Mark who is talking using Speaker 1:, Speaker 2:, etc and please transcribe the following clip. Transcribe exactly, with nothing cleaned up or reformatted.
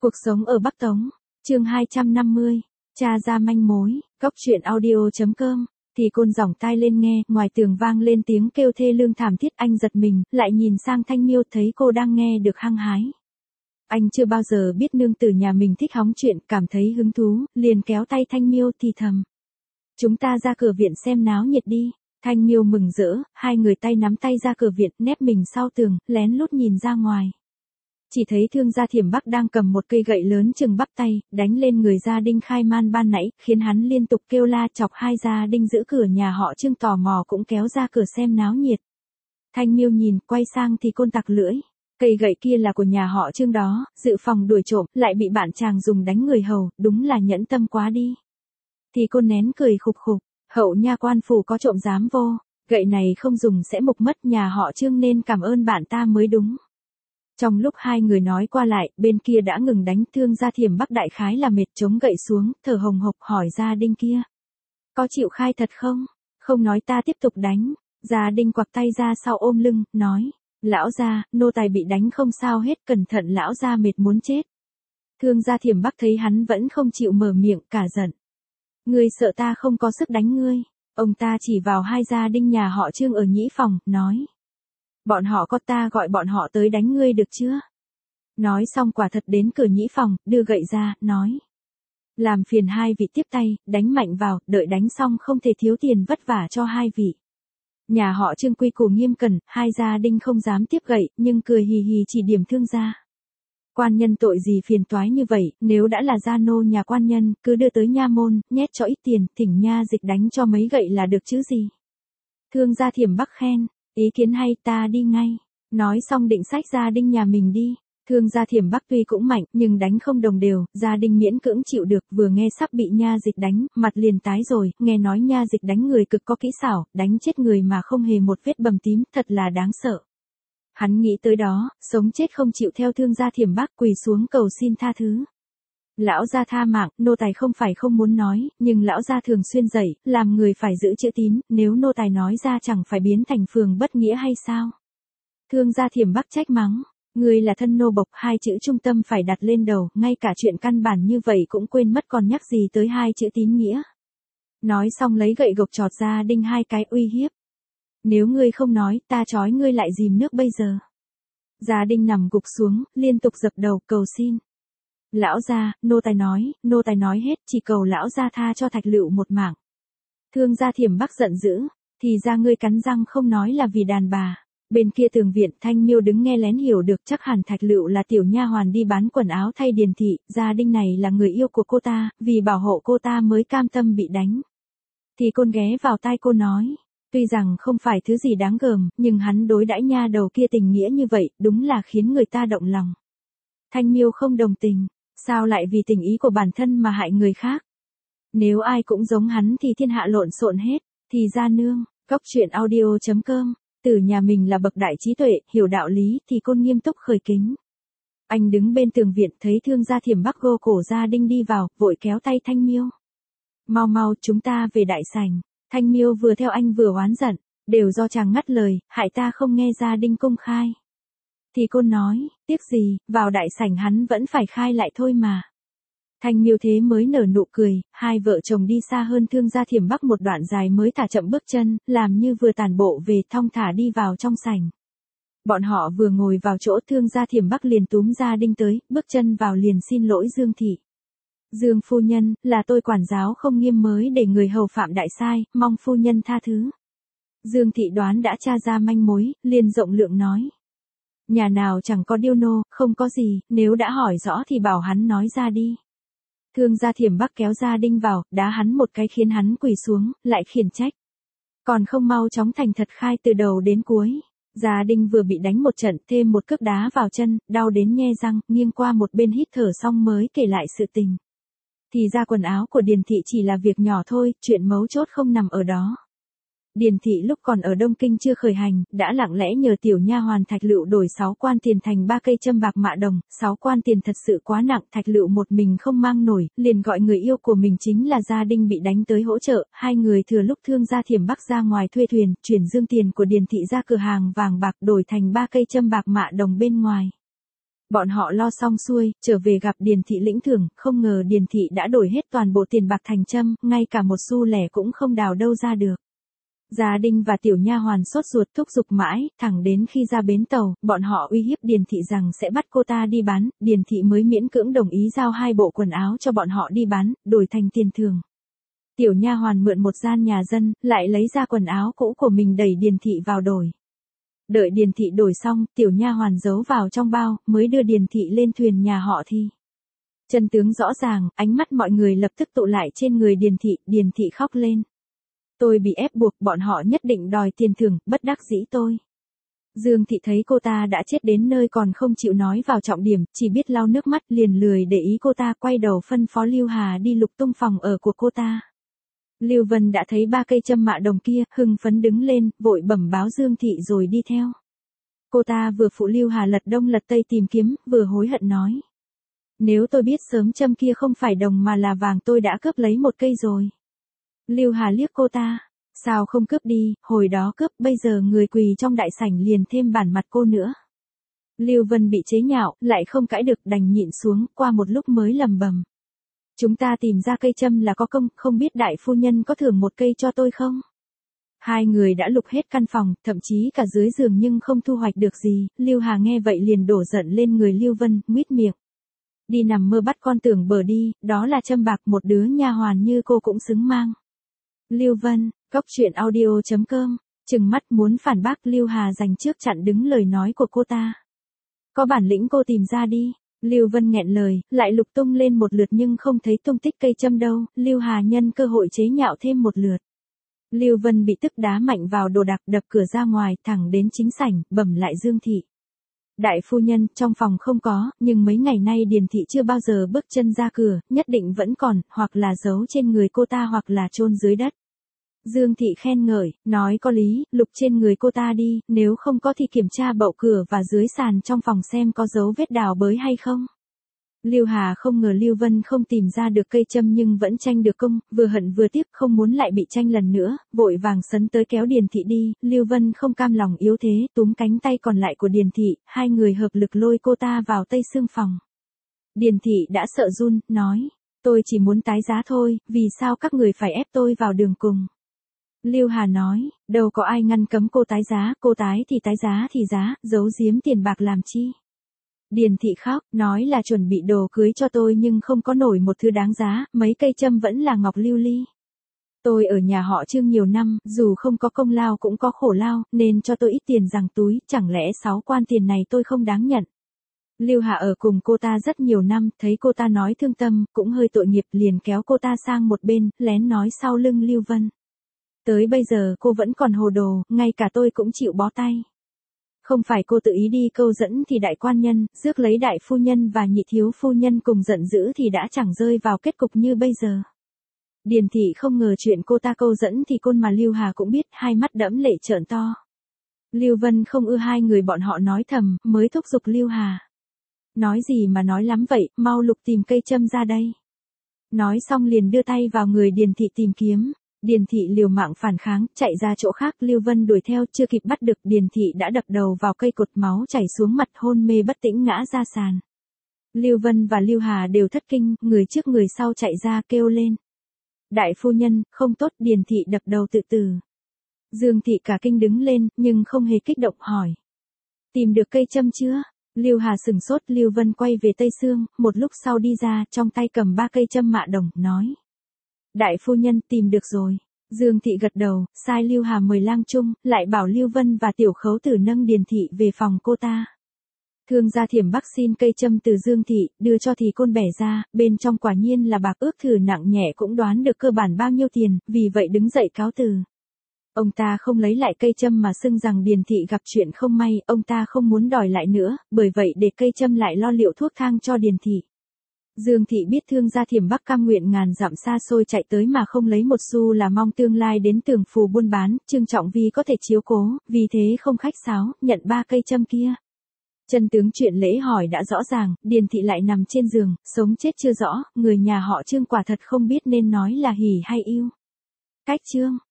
Speaker 1: Cuộc sống ở Bắc Tống, chương hai trăm năm mươi, tra ra manh mối, cóc truyện audio chấm com. Thì côn giỏng tai lên nghe, ngoài tường vang lên tiếng kêu thê lương thảm thiết, anh giật mình, lại nhìn sang Thanh Miêu thấy cô đang nghe được hăng hái. Anh chưa bao giờ biết nương tử nhà mình thích hóng chuyện, cảm thấy hứng thú, liền kéo tay Thanh Miêu thì thầm. Chúng ta ra cửa viện xem náo nhiệt đi. Thanh Miêu mừng rỡ, hai người tay nắm tay ra cửa viện, nép mình sau tường, lén lút nhìn ra ngoài. Chỉ thấy Thương gia Thiểm Bắc đang cầm một cây gậy lớn chừng bắp tay, đánh lên người gia đinh khai man ban nãy, khiến hắn liên tục kêu la chọc hai gia đinh giữ cửa nhà họ Trương tò mò cũng kéo ra cửa xem náo nhiệt. Thanh Miêu nhìn, quay sang thì côn tặc lưỡi. Cây gậy kia là của nhà họ Trương đó, dự phòng đuổi trộm, lại bị bạn chàng dùng đánh người hầu, đúng là nhẫn tâm quá đi. Thì côn nén cười khục khục, hậu nha quan phủ có trộm dám vô, gậy này không dùng sẽ mục mất, nhà họ Trương nên cảm ơn bạn ta mới đúng. Trong lúc hai người nói qua lại, bên kia đã ngừng đánh. Thương gia Thiểm Bắc đại khái là mệt, chống gậy xuống, thở hồng hộc hỏi gia đinh kia. Có chịu khai thật không? Không nói ta tiếp tục đánh. Gia đinh quặc tay ra sau ôm lưng, nói. Lão gia, nô tài bị đánh không sao hết, cẩn thận lão gia mệt muốn chết. Thương gia Thiểm Bắc thấy hắn vẫn không chịu mở miệng, cả giận. Ngươi sợ ta không có sức đánh ngươi. Ông ta chỉ vào hai gia đinh nhà họ Trương ở nhĩ phòng, nói. Bọn họ có ta gọi bọn họ tới đánh ngươi được chưa? Nói xong quả thật đến cửa nhĩ phòng, đưa gậy ra, nói. Làm phiền hai vị tiếp tay, đánh mạnh vào, đợi đánh xong không thể thiếu tiền vất vả cho hai vị. Nhà họ Trương quy củ nghiêm cẩn, hai gia đinh không dám tiếp gậy, nhưng cười hì hì chỉ điểm thương gia. Quan nhân tội gì phiền toái như vậy, nếu đã là gia nô nhà quan nhân, cứ đưa tới nha môn, nhét cho ít tiền, thỉnh nha dịch đánh cho mấy gậy là được chứ gì. Thương gia Thiểm Bắc khen. Ý kiến hay, ta đi ngay. Nói xong định xách gia đinh nhà mình đi. Thương gia Thiểm Bắc tuy cũng mạnh, nhưng đánh không đồng đều, gia đinh miễn cưỡng chịu được, vừa nghe sắp bị nha dịch đánh, mặt liền tái rồi, nghe nói nha dịch đánh người cực có kỹ xảo, đánh chết người mà không hề một vết bầm tím, thật là đáng sợ. Hắn nghĩ tới đó, sống chết không chịu theo Thương gia Thiểm Bắc, quỳ xuống cầu xin tha thứ. Lão gia tha mạng, nô tài không phải không muốn nói, nhưng lão gia thường xuyên dạy, làm người phải giữ chữ tín, nếu nô tài nói ra chẳng phải biến thành phường bất nghĩa hay sao? Thương gia Thiểm Bắc trách mắng, người là thân nô bộc, hai chữ trung tâm phải đặt lên đầu, ngay cả chuyện căn bản như vậy cũng quên mất còn nhắc gì tới hai chữ tín nghĩa. Nói xong lấy gậy gộc chọt ra đinh hai cái uy hiếp. Nếu ngươi không nói, ta trói ngươi lại dìm nước bây giờ. Gia đinh nằm gục xuống, liên tục dập đầu cầu xin. Lão gia, nô tài nói, nô tài nói hết, chỉ cầu lão gia tha cho Thạch Lựu một mạng. Thương gia Thiểm Bắc giận dữ, thì ra ngươi cắn răng không nói là vì đàn bà. Bên kia tường viện, Thanh Miêu đứng nghe lén hiểu được chắc hẳn Thạch Lựu là tiểu nha hoàn đi bán quần áo thay Điền thị, gia đinh này là người yêu của cô ta, vì bảo hộ cô ta mới cam tâm bị đánh. Thì côn ghé vào tai cô nói, tuy rằng không phải thứ gì đáng gờm, nhưng hắn đối đãi nha đầu kia tình nghĩa như vậy, đúng là khiến người ta động lòng. Thanh Miêu không đồng tình. Sao lại vì tình ý của bản thân mà hại người khác? Nếu ai cũng giống hắn thì thiên hạ lộn xộn hết. Thì ra nương, cóc truyện audio chấm com. Tử nhà mình là bậc đại trí tuệ, hiểu đạo lý, thì côn nghiêm túc khởi kính. Anh đứng bên tường viện thấy Thương gia Thiểm Bắc gô cổ gia đinh đi vào, vội kéo tay Thanh Miêu. Mau mau, chúng ta về đại sảnh. Thanh Miêu vừa theo anh vừa oán giận, đều do chàng ngắt lời, hại ta không nghe gia đinh công khai. Thì côn nói, tiếc gì, vào đại sảnh hắn vẫn phải khai lại thôi mà. Thanh Miêu thế mới nở nụ cười, hai vợ chồng đi xa hơn Thương gia Thiểm Bắc một đoạn dài mới thả chậm bước chân, làm như vừa tản bộ về thong thả đi vào trong sảnh. Bọn họ vừa ngồi vào chỗ Thương gia Thiểm Bắc liền túm gia đinh tới, bước chân vào liền xin lỗi Dương thị. Dương phu nhân, là tôi quản giáo không nghiêm mới để người hầu phạm đại sai, mong phu nhân tha thứ. Dương thị đoán đã tra ra manh mối, liền rộng lượng nói. Nhà nào chẳng có điêu nô, không có gì, nếu đã hỏi rõ thì bảo hắn nói ra đi. Thương gia Thiểm Bắc kéo gia đinh vào, đá hắn một cái khiến hắn quỳ xuống, lại khiển trách. Còn không mau chóng thành thật khai từ đầu đến cuối. Gia đinh vừa bị đánh một trận, thêm một cước đá vào chân, đau đến nhe răng, nghiêng qua một bên hít thở xong mới kể lại sự tình. Thì ra quần áo của Điền thị chỉ là việc nhỏ thôi, chuyện mấu chốt không nằm ở đó. Điền thị lúc còn ở Đông Kinh chưa khởi hành, đã lặng lẽ nhờ tiểu nha hoàn Thạch Lựu đổi sáu quan tiền thành ba cây châm bạc mạ đồng, sáu quan tiền thật sự quá nặng, Thạch Lựu một mình không mang nổi, liền gọi người yêu của mình chính là gia đinh bị đánh tới hỗ trợ, hai người thừa lúc Thương gia Thiểm Bắc ra ngoài thuê thuyền, chuyển dương tiền của Điền thị ra cửa hàng vàng bạc đổi thành ba cây châm bạc mạ đồng bên ngoài. Bọn họ lo xong xuôi, trở về gặp Điền thị lĩnh thưởng, không ngờ Điền thị đã đổi hết toàn bộ tiền bạc thành trâm, ngay cả một xu lẻ cũng không đào đâu ra được. Gia Đinh và tiểu nha hoàn sốt ruột thúc giục mãi, thẳng đến khi ra bến tàu, bọn họ uy hiếp Điền thị rằng sẽ bắt cô ta đi bán, Điền thị mới miễn cưỡng đồng ý giao hai bộ quần áo cho bọn họ đi bán, đổi thành tiền thưởng. Tiểu nha hoàn mượn một gian nhà dân, lại lấy ra quần áo cũ của mình đẩy Điền thị vào đổi. Đợi Điền thị đổi xong, tiểu nha hoàn giấu vào trong bao, mới đưa Điền thị lên thuyền nhà họ Thi. Chân tướng rõ ràng, ánh mắt mọi người lập tức tụ lại trên người Điền thị, Điền thị khóc lên. Tôi bị ép buộc, bọn họ nhất định đòi tiền thưởng, bất đắc dĩ tôi. Dương thị thấy cô ta đã chết đến nơi còn không chịu nói vào trọng điểm, chỉ biết lau nước mắt, liền lười để ý cô ta, quay đầu phân phó Lưu Hà đi lục tung phòng ở của cô ta. Lưu Vân đã thấy ba cây châm mạ đồng kia, hưng phấn đứng lên, vội bẩm báo Dương thị rồi đi theo. Cô ta vừa phụ Lưu Hà lật đông lật tây tìm kiếm, vừa hối hận nói. Nếu tôi biết sớm châm kia không phải đồng mà là vàng tôi đã cướp lấy một cây rồi. Lưu Hà liếc cô ta, sao không cướp đi, hồi đó cướp, bây giờ người quỳ trong đại sảnh liền thêm bản mặt cô nữa. Lưu Vân bị chế nhạo, lại không cãi được, đành nhịn xuống, qua một lúc mới lầm bầm. Chúng ta tìm ra cây châm là có công, không biết đại phu nhân có thưởng một cây cho tôi không? Hai người đã lục hết căn phòng, thậm chí cả dưới giường nhưng không thu hoạch được gì, Lưu Hà nghe vậy liền đổ giận lên người Lưu Vân, nguýt miệng. Đi nằm mơ bắt con tưởng bờ đi, đó là châm bạc, một đứa nha hoàn như cô cũng xứng mang. Lưu Vân, cóc truyện audio chấm com, trừng mắt muốn phản bác, Lưu Hà giành trước chặn đứng lời nói của cô ta. Có bản lĩnh cô tìm ra đi. Lưu Vân nghẹn lời, lại lục tung lên một lượt nhưng không thấy tung tích cây châm đâu, Lưu Hà nhân cơ hội chế nhạo thêm một lượt. Lưu Vân bị tức đá mạnh vào đồ đạc, đập cửa ra ngoài, thẳng đến chính sảnh, bẩm lại Dương thị. Đại phu nhân, trong phòng không có, nhưng mấy ngày nay Điền thị chưa bao giờ bước chân ra cửa, nhất định vẫn còn, hoặc là giấu trên người cô ta hoặc là chôn dưới đất. Dương thị khen ngợi, nói có lý, lục trên người cô ta đi, nếu không có thì kiểm tra bậu cửa và dưới sàn trong phòng xem có dấu vết đào bới hay không. Lưu Hà không ngờ Lưu Vân không tìm ra được cây châm nhưng vẫn tranh được công, vừa hận vừa tiếc, không muốn lại bị tranh lần nữa, vội vàng sấn tới kéo Điền thị đi, Lưu Vân không cam lòng yếu thế, túm cánh tay còn lại của Điền thị, hai người hợp lực lôi cô ta vào tây xương phòng. Điền thị đã sợ run, nói, tôi chỉ muốn tái giá thôi, vì sao các người phải ép tôi vào đường cùng. Lưu Hà nói, đâu có ai ngăn cấm cô tái giá, cô tái thì tái giá thì giá, giấu giếm tiền bạc làm chi. Điền thị khóc, nói là chuẩn bị đồ cưới cho tôi nhưng không có nổi một thứ đáng giá, mấy cây châm vẫn là ngọc lưu ly. Tôi ở nhà họ Trương nhiều năm, dù không có công lao cũng có khổ lao, nên cho tôi ít tiền giằng túi, chẳng lẽ sáu quan tiền này tôi không đáng nhận. Lưu Hà ở cùng cô ta rất nhiều năm, thấy cô ta nói thương tâm, cũng hơi tội nghiệp, liền kéo cô ta sang một bên, lén nói sau lưng Lưu Vân. Tới bây giờ cô vẫn còn hồ đồ, ngay cả tôi cũng chịu bó tay. Không phải cô tự ý đi câu dẫn thì đại quan nhân, rước lấy đại phu nhân và nhị thiếu phu nhân cùng giận dữ thì đã chẳng rơi vào kết cục như bây giờ. Điền thị không ngờ chuyện cô ta câu dẫn thì côn mà Lưu Hà cũng biết, hai mắt đẫm lệ trợn to. Lưu Vân không ưa hai người bọn họ nói thầm, mới thúc giục Lưu Hà. Nói gì mà nói lắm vậy, mau lục tìm cây châm ra đây. Nói xong liền đưa tay vào người Điền thị tìm kiếm. Điền thị liều mạng phản kháng, chạy ra chỗ khác, Lưu Vân đuổi theo, chưa kịp bắt được, Điền thị đã đập đầu vào cây cột, máu chảy xuống mặt, hôn mê bất tỉnh ngã ra sàn. Lưu Vân và Lưu Hà đều thất kinh, người trước người sau chạy ra kêu lên. Đại phu nhân, không tốt, Điền thị đập đầu tự tử. Dương thị cả kinh đứng lên, nhưng không hề kích động hỏi. Tìm được cây châm chưa? Lưu Hà sừng sốt, Lưu Vân quay về Tây Sương, một lúc sau đi ra, trong tay cầm ba cây châm mạ đồng, nói. Đại phu nhân, tìm được rồi. Dương thị gật đầu, sai Lưu Hà mời lang chung, lại bảo Lưu Vân và tiểu khấu tử nâng Điền thị về phòng cô ta. Thương gia Thiểm Bắc xin cây châm từ Dương thị, đưa cho thì côn bẻ ra, bên trong quả nhiên là bạc, ước thử nặng nhẹ cũng đoán được cơ bản bao nhiêu tiền, vì vậy đứng dậy cáo từ. Ông ta không lấy lại cây châm mà xưng rằng Điền thị gặp chuyện không may, ông ta không muốn đòi lại nữa, bởi vậy để cây châm lại lo liệu thuốc thang cho Điền thị. Dương thị biết thương gia Thiểm Bắc cam nguyện ngàn dặm xa xôi chạy tới mà không lấy một xu là mong tương lai đến tường phù buôn bán, Trương Trọng Vi có thể chiếu cố, vì thế không khách sáo, nhận ba cây châm kia. Chân tướng chuyện lễ hỏi đã rõ ràng, Điền thị lại nằm trên giường, sống chết chưa rõ, người nhà họ Trương quả thật không biết nên nói là hỉ hay ưu. Cách chương